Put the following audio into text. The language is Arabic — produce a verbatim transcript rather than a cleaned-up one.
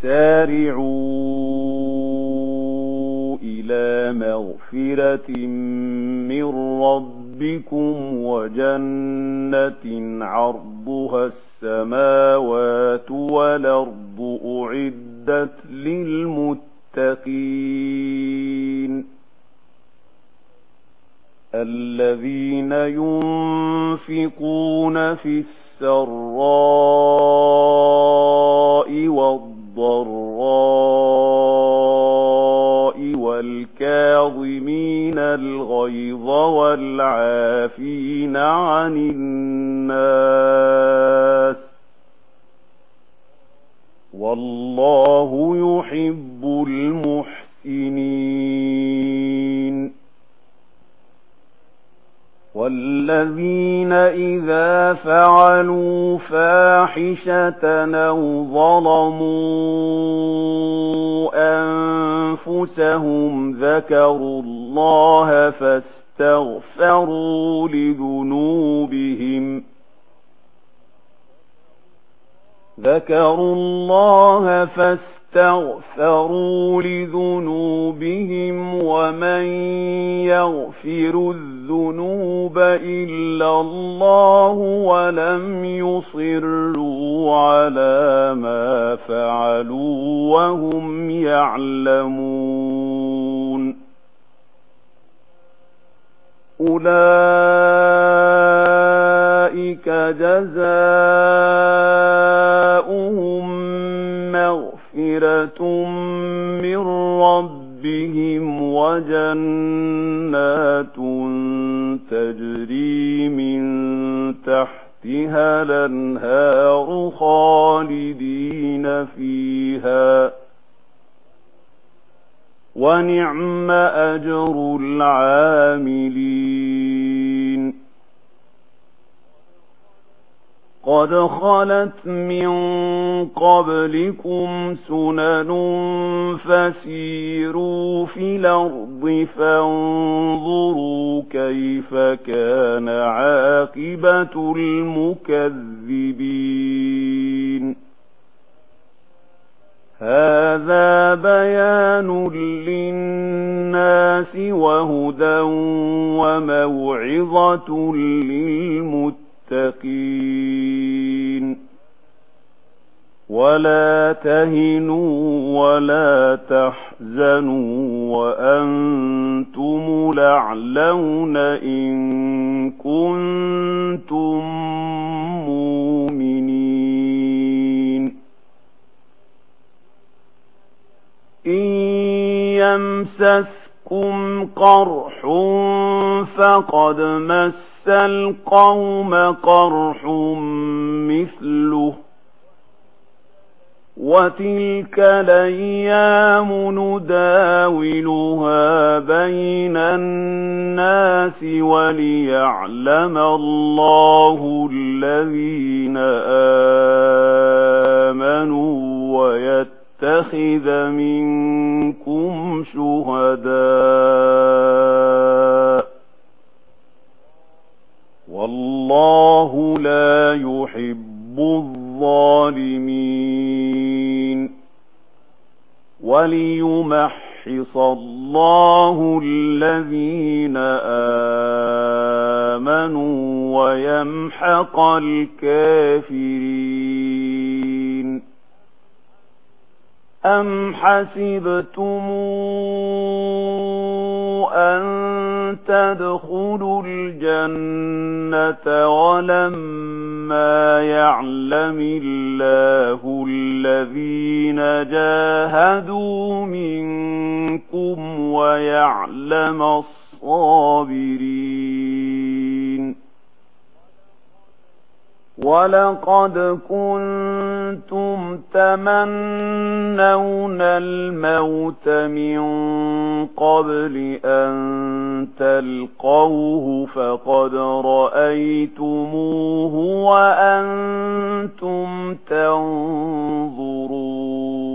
سارعوا إلى مغفرة من ربكم وجنة عرضها السماوات والأرض أعدت للمتقين الذين ينفقون في السراء والضراء والكاظمين الغيظ والعافين عن الناس والله يحب المحسنين والذين إذا فعلوا فاحشة أو ظلموا أنفسهم ذكروا الله فاستغفروا لذنوبهم ذكروا الله فاستغفروا لذنوبهم ومن يغفر الذنوب إلا الله ولم يصروا على ما فعلوا وهم يعلمون أولئك جزاؤهم مغفرة من ربهم وجنات تجري من تحتها الأنهار خالدين فيها ونعم أجر العاملين قد خلت من قبلكم سنن فسيروا في الأرض فانظروا كيف كان عاقبة المكذبين هذا بيان للناس وهدى وموعظة للمتقين ولا تهنوا ولا تحزنوا وأنتم الأعلون إن كنتم مؤمنين إن يمسسكم قرح فقد مس القوم قرح مثله وتلك الأيام نداولها بين الناس وليعلم الله الذين آمنوا ويتخذ منكم شهداء والله لا يحب الظالمين وليمحص الله الذين آمنوا ويمحق الكافرين أم حسبتم أن تدخلوا الجنة ولما يعلم الله الذين جاهدوا منكم ويعلم الصابرين ولقد كنتم تمنون الموت من قبل أن تلقوه فقد رأيتموه وأنتم تنظرون